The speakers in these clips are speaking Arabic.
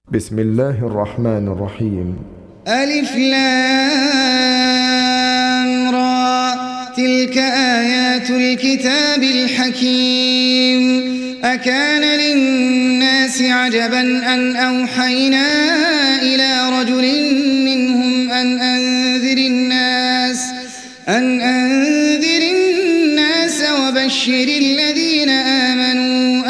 بسم الله الرحمن الرحيم. ألف لام را، تلك آيات الكتاب الحكيم. أكان للناس عجبا أن أوحينا إلى رجل منهم أن أنذر الناس وبشر الذين آمنوا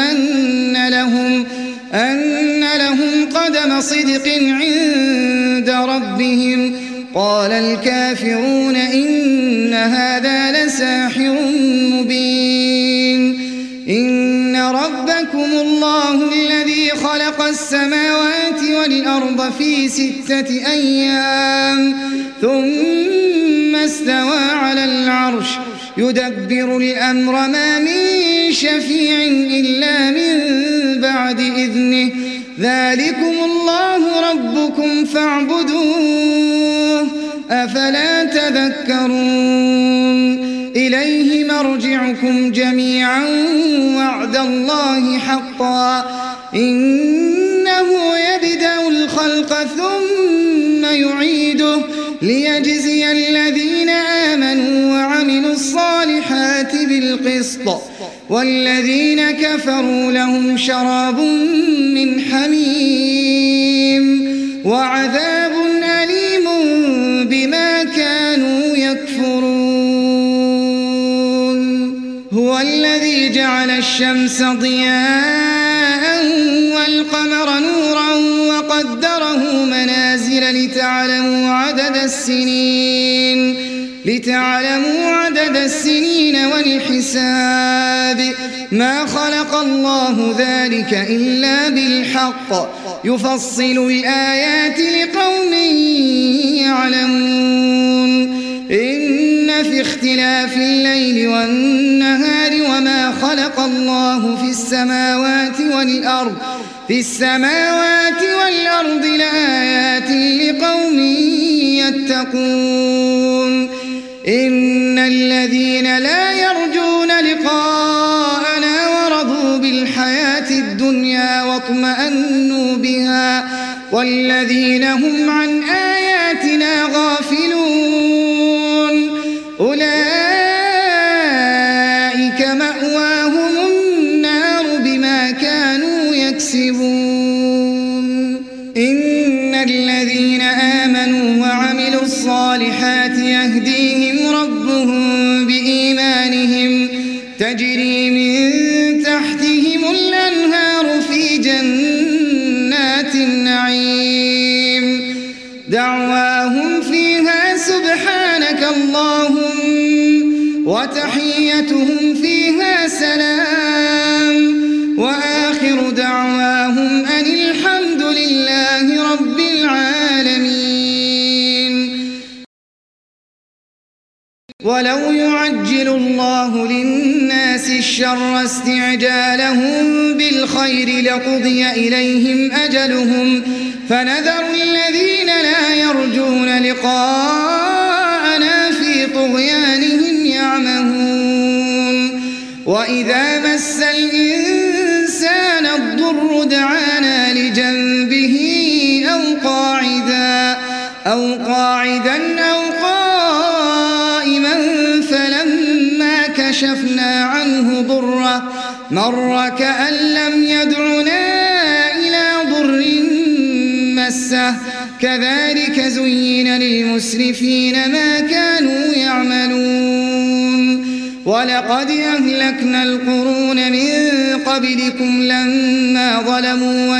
أن لهم قدم صدق عند ربهم. قال الكافرون إن هذا لساحر مبين. إن ربكم الله الذي خلق السماوات والأرض في 6 أيام ثم استوى على العرش يدبر الأمر ما من شفيع إلا من بعد إذنه. ذلكم الله ربكم فاعبدوه أفلا تذكرون. إليه مرجعكم جميعا وعد الله حقا إنه يبدأ الخلق ثم يعيده ليجزي الذين آمنوا وعملوا الصالحات بالقسط والذين كفروا لهم شراب من حميم وعذاب أليم بما كانوا يكفرون. هو الذي جعل الشمس ضياء والقمر نورا وقدره منازل لتعلموا عدد السنين والحساب. ما خلق الله ذلك إلا بالحق يفصل الآيات لقوم يعلمون. إن في اختلاف الليل والنهار وما خلق الله في السماوات والأرض لآيات لقوم يتقون. إن الذين لا يرجون لقاءنا ورضوا بالحياة الدنيا واطمأنوا بها والذين هم عن آياتنا غافلون أولئك مأواهم النار بما كانوا يكسبون. إن الذين آمنوا وعملوا الصالحات يهديهم ربهم بإيمانهم تجري من تحتهم الأنهار في جنات النعيم. دعواهم فيها سبحانك اللهم وتحيتهم فيها سلام وآخر دعواهم أن الحمد لله رب العالمين. ولو يعجل الله للناس الشر استعجالهم بالخير لقضي إليهم أجلهم فنذر الذين لا يرجون لقاءنا في طغيانهم يعمهون. وإذا مس الإنسان الضر دعانا لجنبه أو قاعدا أو قائما فلما كشفنا عنه ضره مر كأن لم يدعنا إلى ضر مسه. كذلك زين للمسرفين ما كانوا يعملون. ولقد أهلكنا القرون من قبلكم لما ظلموا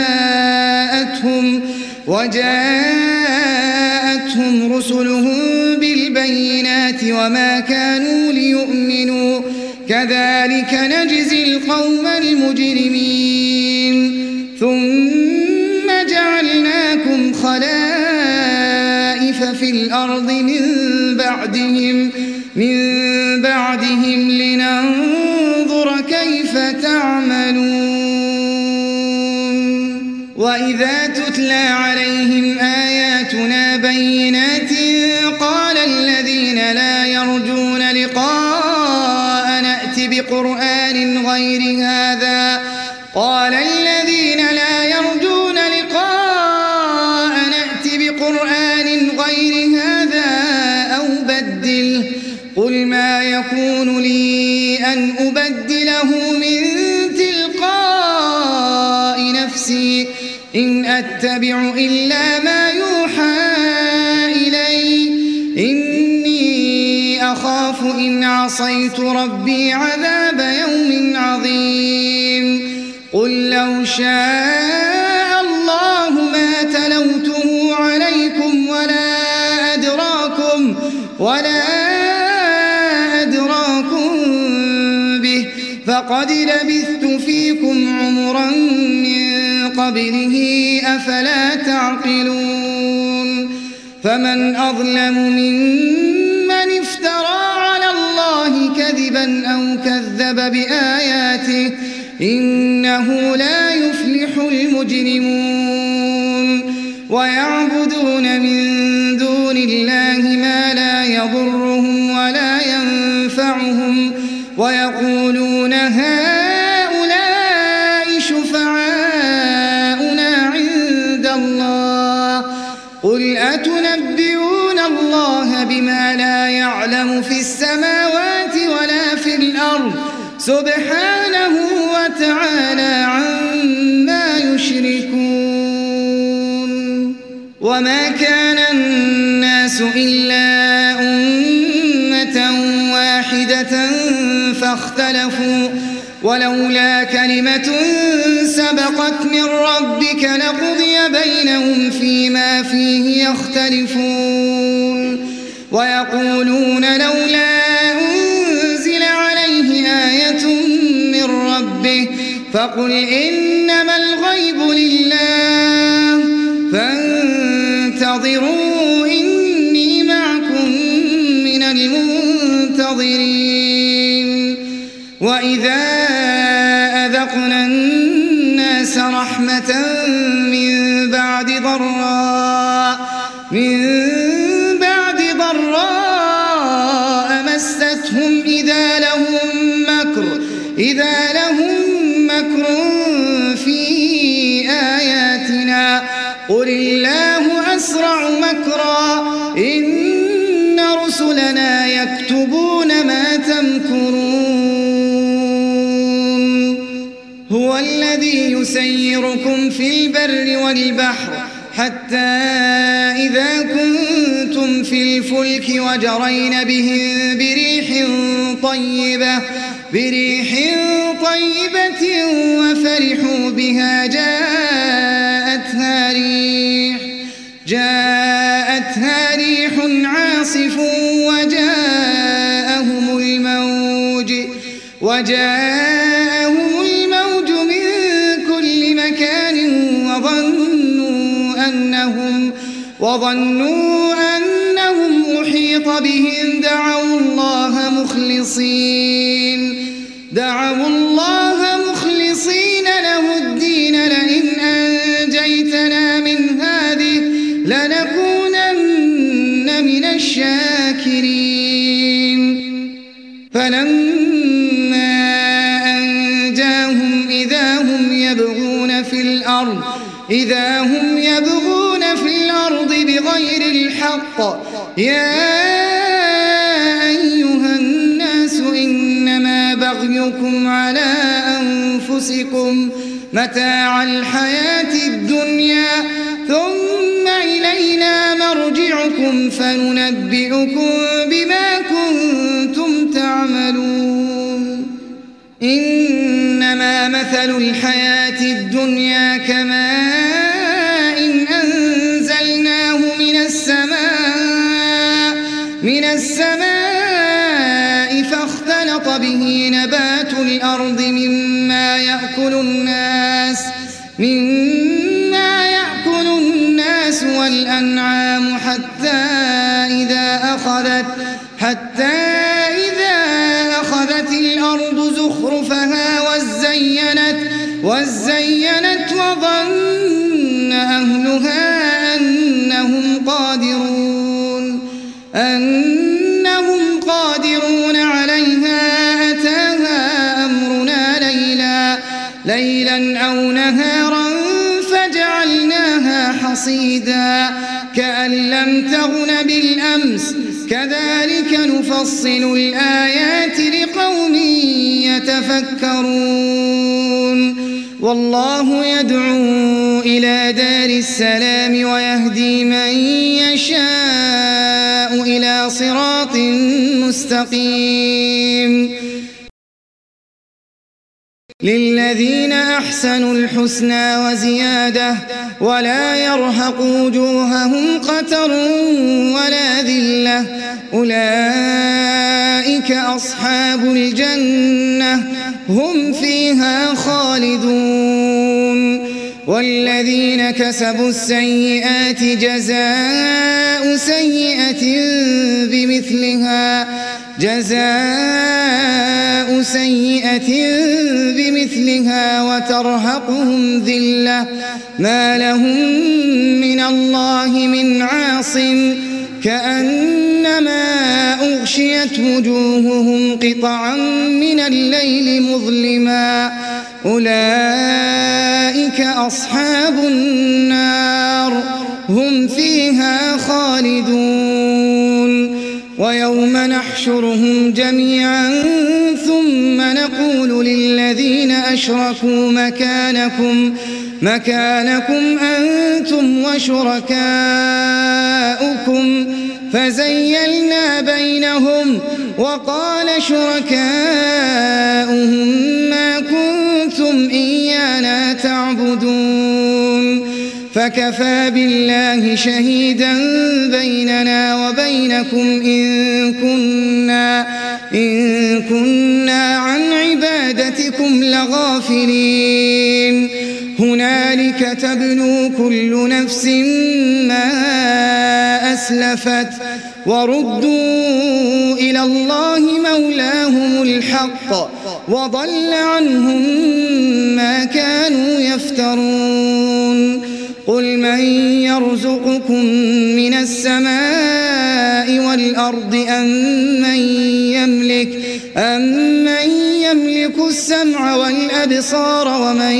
وجاءتهم رسلهم بالبينات وما كانوا ليؤمنوا كذلك نجزي القوم المجرمين. ثم جعلناكم خلائف في الأرض من بعدهم لننظر كيف تعملون. وإذا تتلى عليهم آياتنا بينات قال الذين لا يرجون لقاء نأت بقرآن غير هذا قال الذين لا يرجون لقاء أن أبدله من تلقاء نفسي إن أتبع إلا ما يوحى إلي إني أخاف إن عصيت ربي عذاب يوم عظيم قل لو شاء الله ما تلوته عليكم ولا أدراكم به فقد لبثت فيكم عمرا من قبله أفلا تعقلون فمن أظلم ممن افترى على الله كذبا أو كذب بآياته إنه لا يفلح المجرمون ويعبدون من دون الله ما لا يضرهم ولا ينفعهم ويقولون هؤلاء شفعاؤنا عند الله قل أتنبئون الله بما لا يعلم في السماوات ولا في الأرض سبحانه وتعالى عما يشركون وما كان الناس إلا أمة واحدة فاختلفوا ولولا كلمة سبقت من ربك لقضي بينهم فيما فيه يختلفون ويقولون لولا أنزل عليه آية من ربه فقل إنما الغيب لله فانتظروا إني معكم من المنتظرين وإذا أذقنا الناس رحمة من بعد ضراء مستهم إذا لهم مكر في آياتنا قل الله أسرع مكرا إن رسلنا يكتبون ما تمكرون هو الذي يسيركم في البر والبحر حتى إذا كنتم في الفلك وجرين بهم بريح طيبة وفرحوا بها جاءتها ريح عاصف وجاءهم الموج من كل مكان وظنوا أنهم أحيط بهم دعوا الله مخلصين له الدين لئن أنجيتنا من هذه لنكونن من الشاكرين فلما أنجاهم إذا هم يبغون في الأرض بغير الحق يا أيها الناس إنما بغيكم على أنفسكم متاع الحياة الدنيا ثم إلينا مرجعكم فننبئكم بما كنتم تعملون إنما مثل الحياة الدنيا كماء أنزلناه من السماء فاختلط به نبات الأرض مما يأكل الناس والأنعام حتى إذا أخذت الأرض زخرفها وزينت وظن أهلها أنهم قادرون عليها أتاها أمرنا ليلا أو نهارا فجعلناها حصيدا كأن لم تغن بالأمس كذلك نفصل الآيات لقوم يتفكرون والله يدعو إلى دار السلام ويهدي من يشاء إلى صراط مستقيم للذين أحسنوا الحسنى وزيادة ولا يرهق وجوههم قتر ولا ذلة أولئك أصحاب الجنة هم فيها خالدون والذين كسبوا السيئات جزاء سيئة بمثلها وترهقهم ذلة ما لهم من الله من عاصم كأنما أغشيت وجوههم قطعا من الليل مظلما أولئك أصحاب النار هم فيها خالدون ويوم نحشرهم جميعا ثم نقول للذين أشركوا مكانكم أنتم وشركاؤكم فزيلنا بينهم وقال شركاؤهم ما كنتم إيانا تعبدون فكفى بالله شهيدا بيننا وبينكم إن كنا عن عبادتكم لغافلين هنالك تبلو كل نفس ما أسلفت وردوا إلى الله مولاهم الحق وضل عنهم ما كانوا يفترون قل من يرزقكم من السماء والأرض أمن يملك السمع والأبصار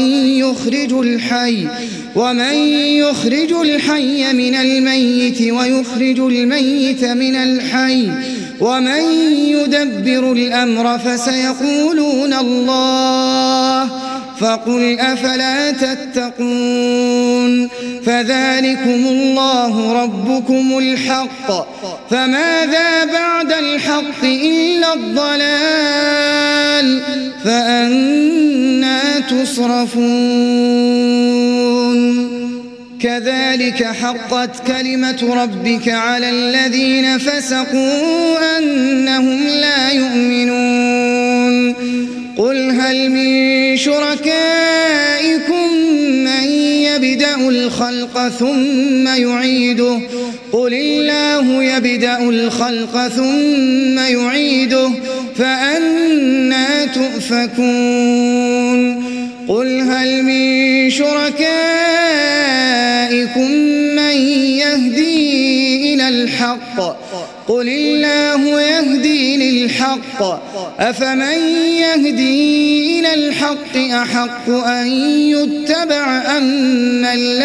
ومن يخرج الحي من الميت ويخرج الميت من الحي ومن يدبر الأمر فسيقولون الله فقل أفلا تتقون فذلكم الله ربكم الحق فماذا بعد الحق إلا الضلال فأنى تصرفون كذلك حقت كلمة ربك على الذين فسقوا أنهم لا يؤمنون قل هل من شركائكم من يبدأ الخلق ثم يعيده قل الله يبدأ الخلق ثم يعيده فأنى تؤفكون قل هل من شركائكم من يهدي إلى الحق قل الله يهدي للحق أفمن يهدي إلى الحق أحق أن يتبع أمن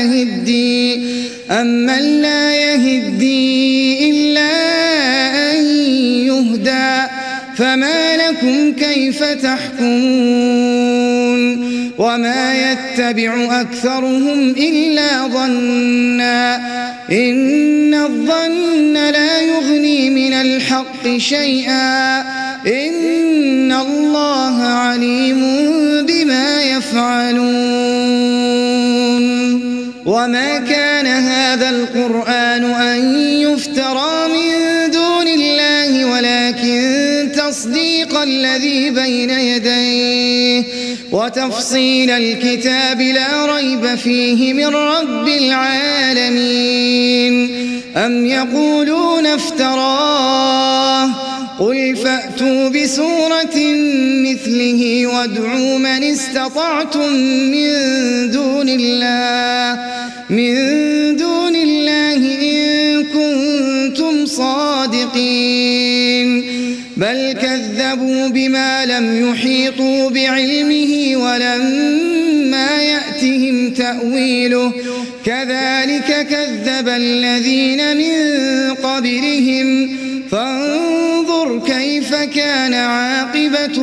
لا يهدي إلا أن يهدى فما لكم كيف تحكمون وما يتبع أكثرهم إلا ظنا إن الظن لا يغني من الحق شيئا إن الله عليم بما يفعلون وما كان هذا القرآن أن يفترى من دون الله ولكن تصديق الذي بين يديه وتفصيل الكتاب لا ريب فيه من رب العالمين أم يقولون افتراه قل فأتوا بسورة مثله وادعوا من استطعتم من دون الله إن كنتم صادقين بل كذبوا بما لم يحيطوا بعلمه ولما يأتهم تأويله كذلك كذب الذين من قبلهم فانظر كيف كان عاقبة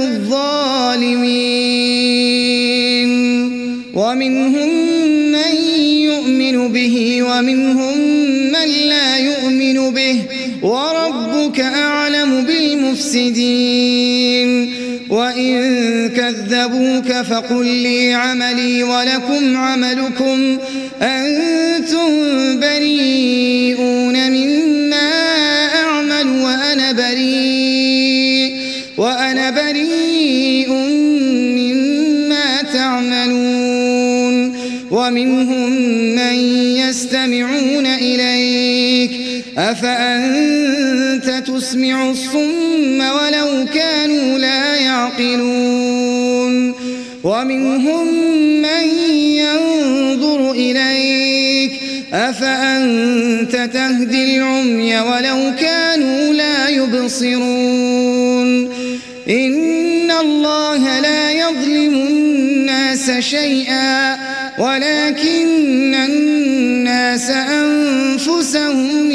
الظالمين ومنهم من يؤمن به ومنهم من لا يؤمن به وربك أعلم بالمفسدين وإن كذبوك فقل لي عملي ولكم عملكم أنتم بريئون مما أعمل وأنا بريء مما تعملون ومنهم من يستمعون إليك أفأنت تسمع الصم ولو كانوا لا يعقلون ومنهم من ينظر إليك أفأنت تهدي العمي ولو كانوا لا يبصرون إن الله لا يظلم الناس شيئا ولكن الناس أنفسهم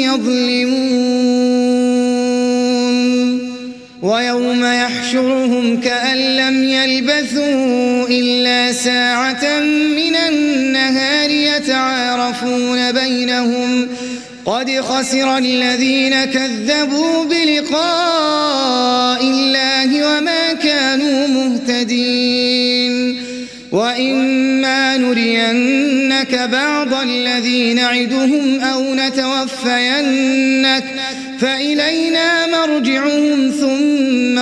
يظلمون ويوم يحشرهم كأن لم يلبثوا إلا ساعة من النهار يتعارفون بينهم قد خسر الذين كذبوا بلقاء الله وما كانوا مهتدين وإما نرينك بعض الذي نعدهم أو نتوفينك فإلينا مرجعهم ثم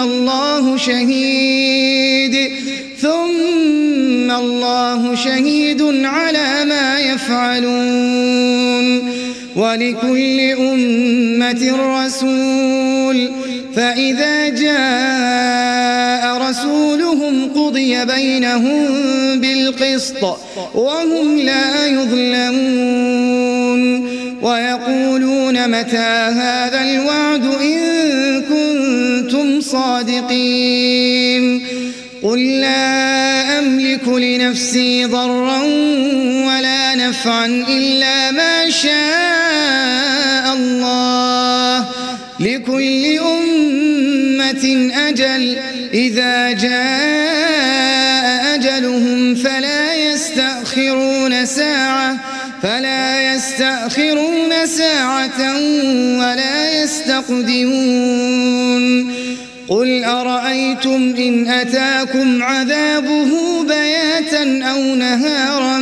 الله شهيد على ما يفعلون ولكل أمة رسول فإذا جاء رسولهم قضي بينهم بالقسط وهم لا يظلمون ويقولون متى هذا الوعد إن كنتم صادقين قل لا أملك لنفسي ضرا ولا نفعا إلا ما شاء الله لكل أمة أجل إذا جاء أجلهم فلا يستأخرون ساعة ولا يستقدمون قل أرأيتم إن أتاكم عذابه بياتا أو نهارا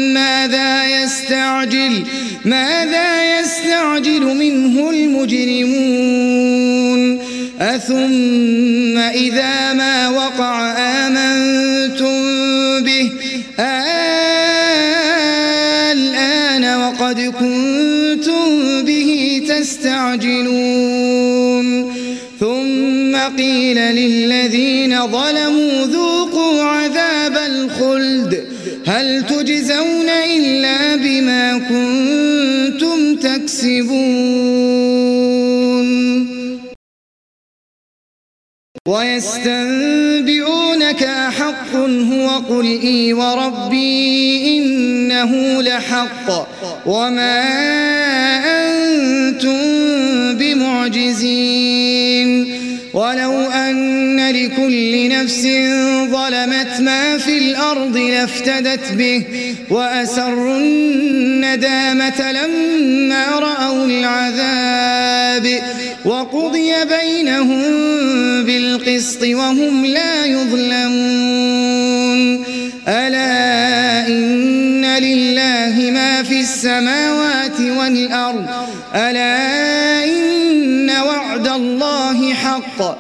ماذا يستعجل منه المجرمون أثم إذا ما وقع آمنتم به الآن وقد كنتم به تستعجلون ثم قيل للذين ظلموا ذوقوا عذاب الخلد هل تجزون إلا بما كنتم تكسبون ويستنبئونك أحق هو قل إي وربي إنه لحق وما أنتم بمعجزين ولو أن لكل نفس ظلمت ما في الأرض لافتدت به وأسروا الندامة لما رأوا العذاب وقضي بينهم بالقسط وهم لا يظلمون ألا إن لله ما في السماوات والأرض ألا إن وعد الله حق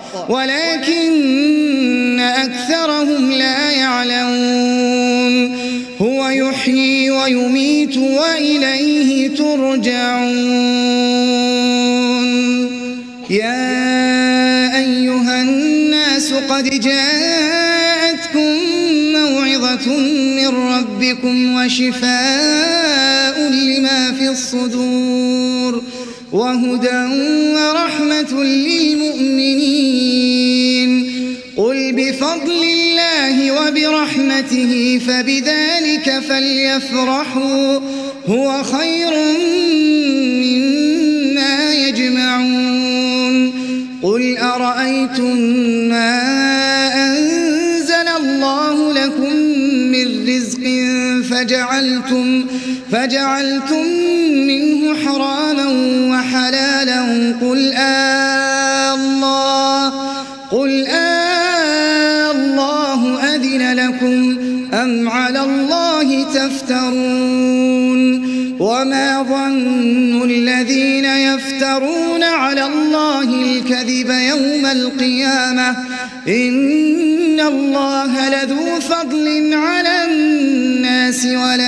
ولكن أكثرهم لا يعلمون هو يحيي ويميت وإليه ترجعون يا أيها الناس قد جاءتكم موعظة من ربكم وشفاء لما في الصدور وهدى ورحمة للمؤمنين قل بفضل الله وبرحمته فبذلك فليفرحوا هو خير مما يجمعون قل أرأيتم ما أنزل الله لكم من رزق فجعلتم منه حراما وحلالا قل الله أذن لكم أم على الله تفترون وما ظن الذين يفترون على الله الكذب يوم القيامة إن الله لذو فضل على الناس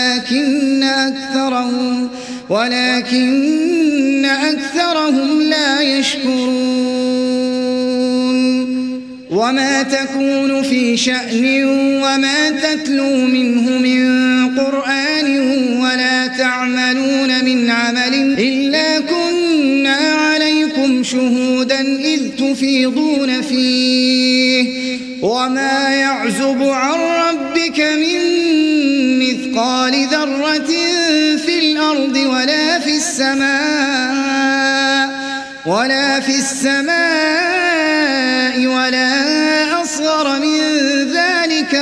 ولكن أكثرهم لا يشكرون وما تكون في شأن وما تتلو منه من قرآن ولا تعملون من عمل إلا كنا عليكم شهودا إذ تفيضون فيه وما يعزب عن ربك من مثقال ذرة في الأرض ولا في السماء ولا أصغر من ذلك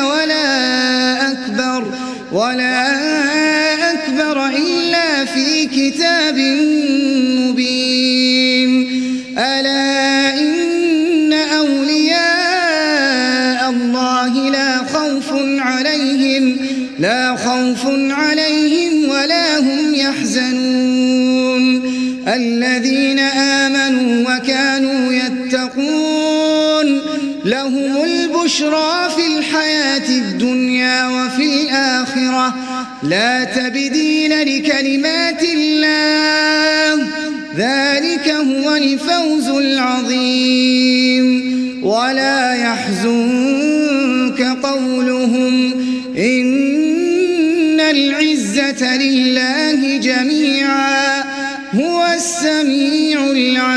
ولا أكبر إلا في كتاب مبين ألا إن أولياء الله لا خوف عليهم ولا هم يحزنون الذين آمنوا وكانوا يتقون لهم البشرى في الحياة الدنيا وفي الآخرة لا تبديل لكلمات الله ذلك هو الفوز العظيم ولا يحزنك قولهم إن العزة لله جميعا هو السميع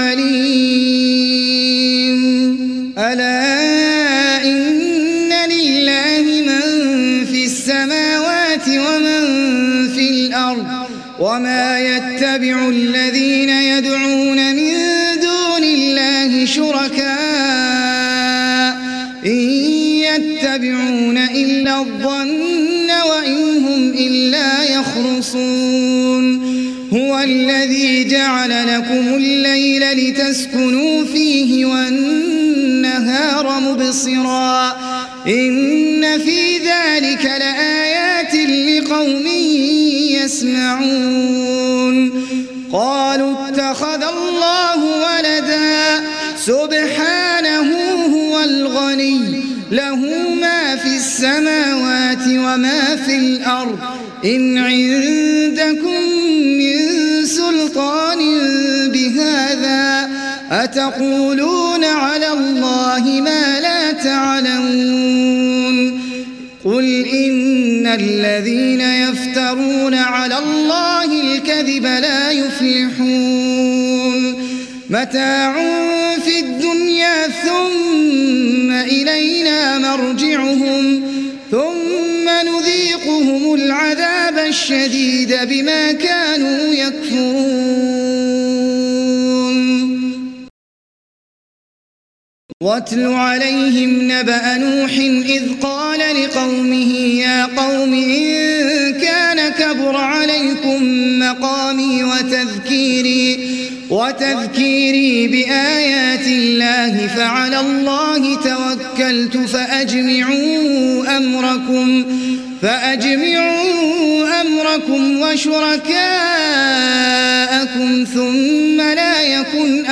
العليم ألا إن لله من في السماوات ومن في الأرض وما يتبع الذين يدعون من دون الله شركاء إن يتبعون إلا الظن وإن هم إلا يخرصون هو الذي جعل لكم الليل لتسكنوا فيه والنهار مبصرا إن في ذلك لآيات لقوم يسمعون قالوا اتخذ الله ولدا سبحانه هو الغني له ما في السماوات وما في الأرض إن عندكم من سلطان بهذا أتقولون على الله ما لا تعلمون قل إن الذين يفترون على الله الكذب لا يفلحون متاع في الدنيا ثم إلينا مرجعهم ثم نذيقهم العذاب الشديد بما كانوا يكفرون واتل عليهم نبأ نوح إذ قال لقومه يا قوم إن كان كبر عليكم مقامي وتذكيري بآيات الله فعلى الله توكلت فأجمعوا أمركم وشركاءكم ثم لا يكن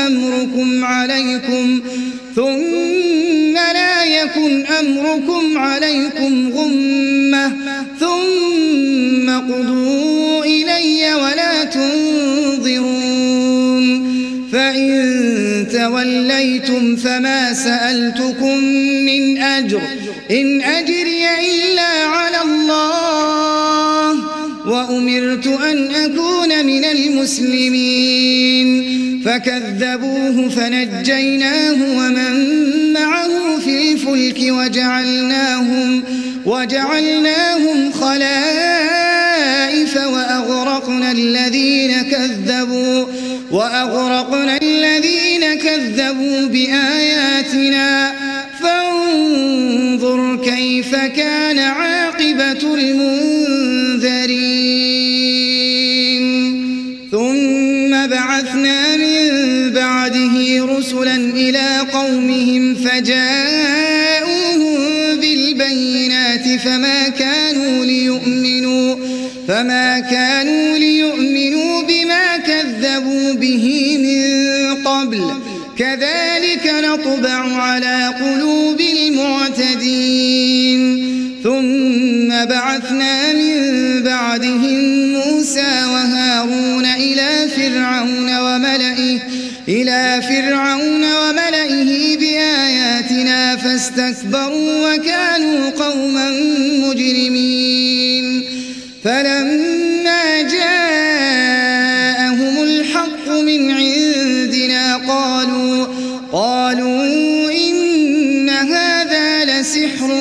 أمركم عليكم غمة ثم قضوا إلي ولا تنظرون فإن توليتم فما سألتكم من أجر إن أجري إلا على الله وأمرت أن أكون من المسلمين فكذبوه فنجيناه ومن معه في الفلك وجعلناهم خلائف وأغرقنا الذين كذبوا بآياتنا فانظر كيف كان عاقبة المنذرين ثم بعثنا من بعده رسلا إلى قومهم فجاءوهم بالبينات فما كانوا ليؤمنوا بما كذبوا به من قبل كذلك نطبع على قلوب المعتدين ثم بعثنا من بعدهم موسى وهارون إلى فرعون وملئه بآياتنا فاستكبروا وكانوا قوما مجرمين فلما جاءهم الحق من عندنا قالوا إن هذا لسحر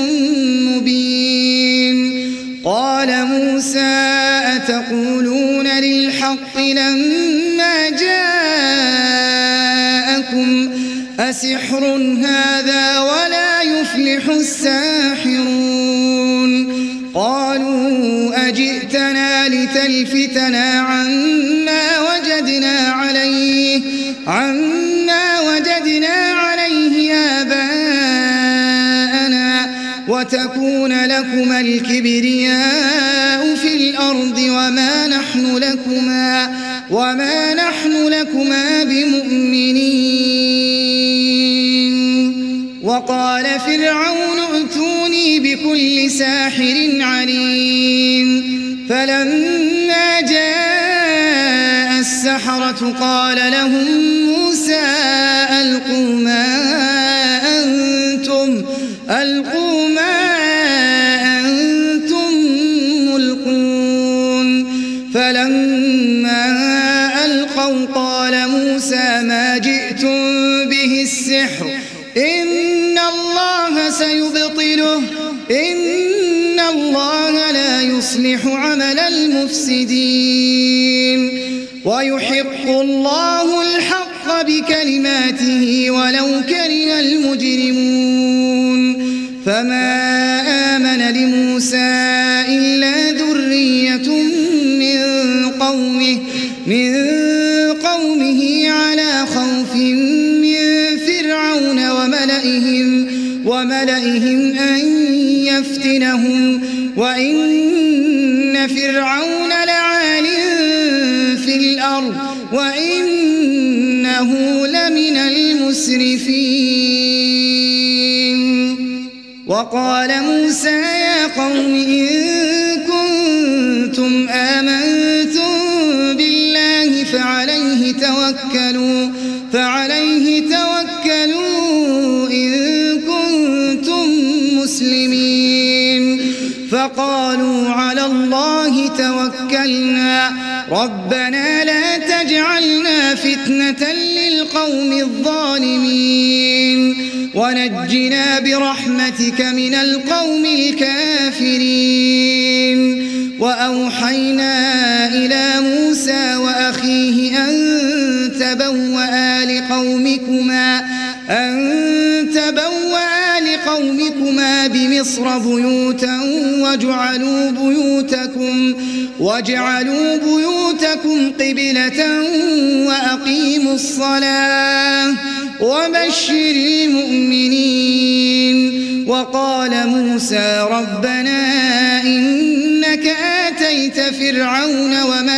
مبين قال موسى أتقولون للحق لما جاءكم أسحر هذا ولا يفلح الساحرون قالوا أجئتنا لتلفتنا عما وجدنا عليه آباءنا وتكون لكما الكبرياء في الأرض وما نحن لكما بمؤمنين وقال فرعون ائتوني بكل ساحر عليم فلما جاء السحرة قال لهم موسى ألقوا ما أنتم ملقون فلما ألقوا قال موسى ما جئتم به السحر إن الله سيبطله إن الله لا يصلح عمل المفسدين ويحق الله الحق بكلماته ولو كره المجرمون فما آمن لموسى إلا ذرية من قومه على خوف من فرعون وملئهم أن يفتنهم وإن فرعون لعال في الأرض وإنه لمن المسرفين وقال موسى يا قوم إن كنتم آمنتم بالله فعليه توكلوا إن كنتم مسلمين فقالوا على الله توكلنا ربنا لا تجعلنا فتنة للقوم الظالمين ونجنا برحمتك من القوم الكافرين وأوحينا إلى موسى وأخيه أن تبوأ لقومكما بمصر بيوتا واجعلوا بيوتكم قبلة وأقيموا الصلاة وبشر المؤمنين وقال موسى ربنا إنك آتيت فرعون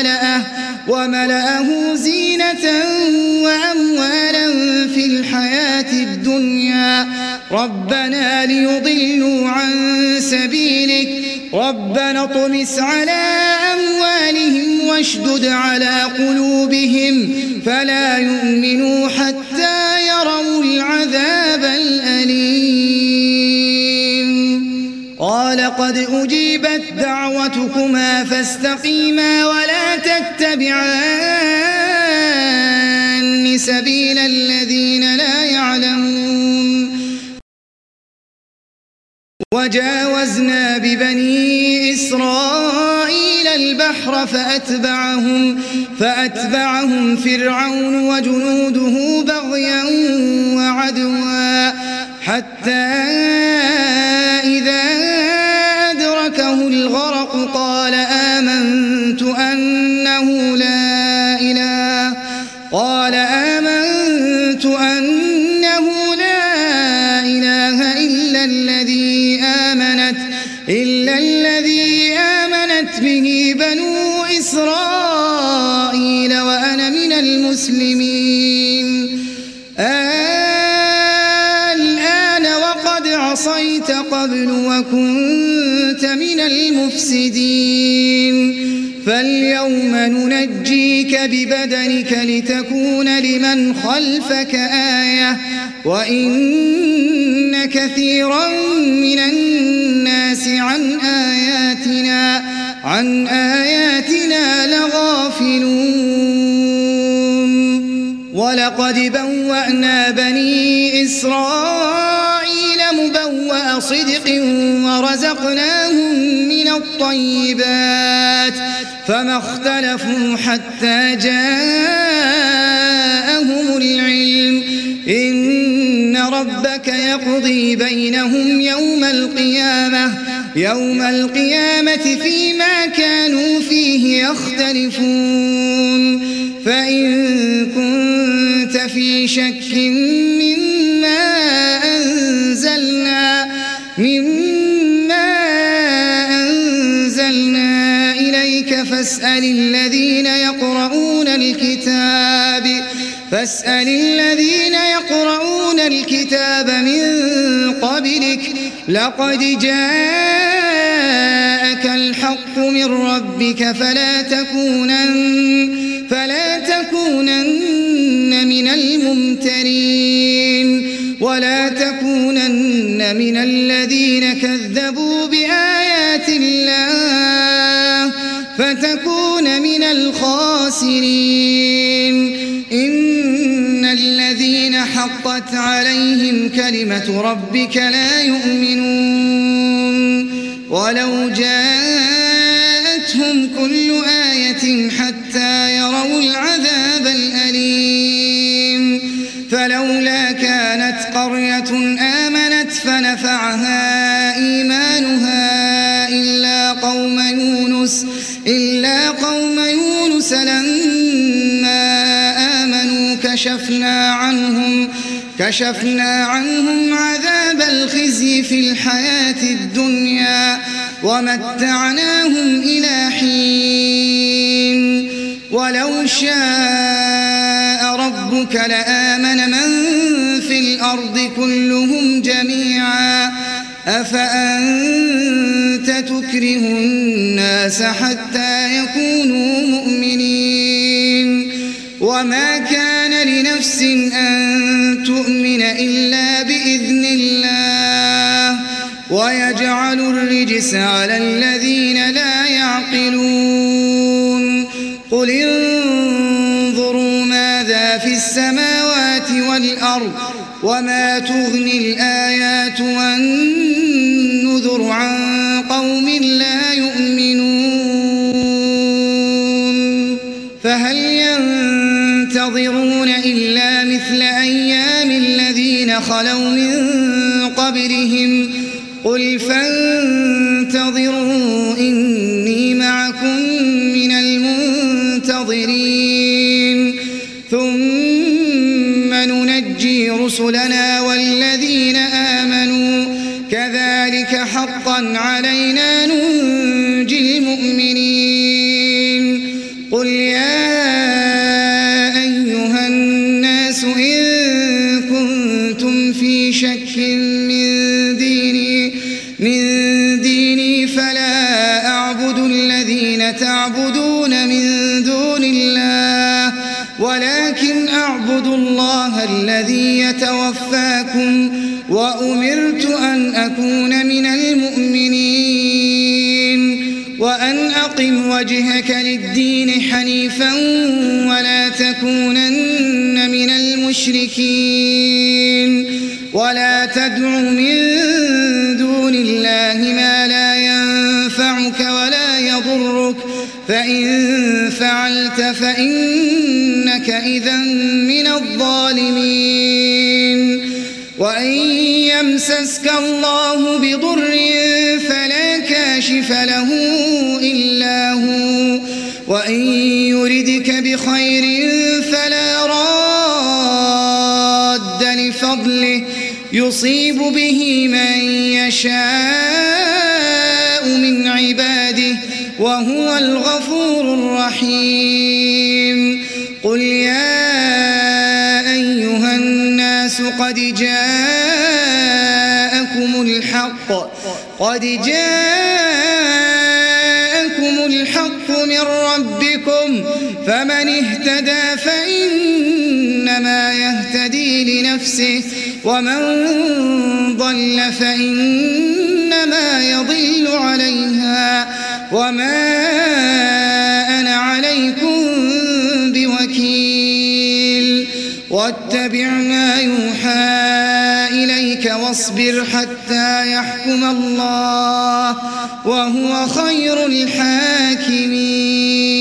وملأه زينة وأموالا في الحياة الدنيا ربنا ليضلوا عن سبيلك ربنا اطمس على أموالهم واشدد على قلوبهم فلا يؤمنوا حتى يروا العذاب الأليم قال قد أجيبت دعوتكما فاستقيما ولا تتبعان سبيل الذين لا يعلمون وجاوزنا ببني إسرائيل البحر فأتبعهم فرعون وجنوده بغيا وعدوا حتى إذا أدركه الغرق قال آمنت أنه لا إله إلا الذي آمنت به بنو إسرائيل وأنا من المسلمين الآن وقد عصيت قبل وكنت من المفسدين فاليوم ننجيك ببدنك لتكون لمن خلفك آية وإن كثيرا من الناس عن آياتنا لغافلون ولقد بوأنا بني إسرائيل مبوأ صدق ورزقناهم من الطيبات فما اختلفوا حتى جاءهم العلم إن ربك يقضي بينهم يوم القيامة فيما كانوا فيه يختلفون فإن كنت في شك مما أنزلنا إليك فاسأل الذين يقرؤون الكتاب من قبلك لقد جاءك الحق من ربك فلا تكونن من الممترين ولا تكونن من الذين كذبوا بآيات الله فتكون من الخاسرين إن الذين حقت عليهم كلمة ربك لا يؤمنون ولو جاءتهم كل آية حتى يروا العذاب الأليم فلولا كانت قرية آمنت فنفعها إيمانها إلا قوم يونس لما آمنوا كشفنا عنهم عذاب الخزي في الحياة الدنيا ومتعناهم إلى حين ولو شاء ربك لآمن من في الأرض كلهم جميعا أفأنت تكره الناس حتى يكونوا مؤمنين وما كان لنفس أن تؤمن إلا بإذن الله ويجعل الرجس على الذين لا يعقلون قل انظروا ماذا في السماوات والأرض وما تغني الآيات والنذر عن قوم لا يؤمنون فهل ينتظرون إلا مثل أيام الذين خلوا من قبلهم قل فانتظروا إني معكم من المنتظرين ثم ننجي رسلنا والذين آمنوا كذلك حقا علينا ننجي المؤمنين قل يا أيها الناس إن كنتم في شك من ديني فلا أعبد الذين تعبدون من دون الله ولكن أعبد الله الذي يتوفاكم وأمرت أن أكون من المؤمنين وأن أقم فأقم وجهك للدين حنيفا ولا تكونن من المشركين ولا تدع من دون الله ما لا ينفعك ولا يضرك فإن فعلت فإنك إذا من الظالمين وإن يمسسك الله بضر فلا كاشف له إلا هو وإن يردك بخير فلا راد لفضله يصيب به من يشاء من عباده وهو الغفور الرحيم قل يا أيها الناس قد جاءكم الحق من ربكم فمن اهتدى فإنما يهتدي لنفسه ومن ضل فإنما يضل عليها وما أنا عليكم بوكيل واتبع ما يوحى إليك واصبر حتى يحكم الله وهو خير الحاكمين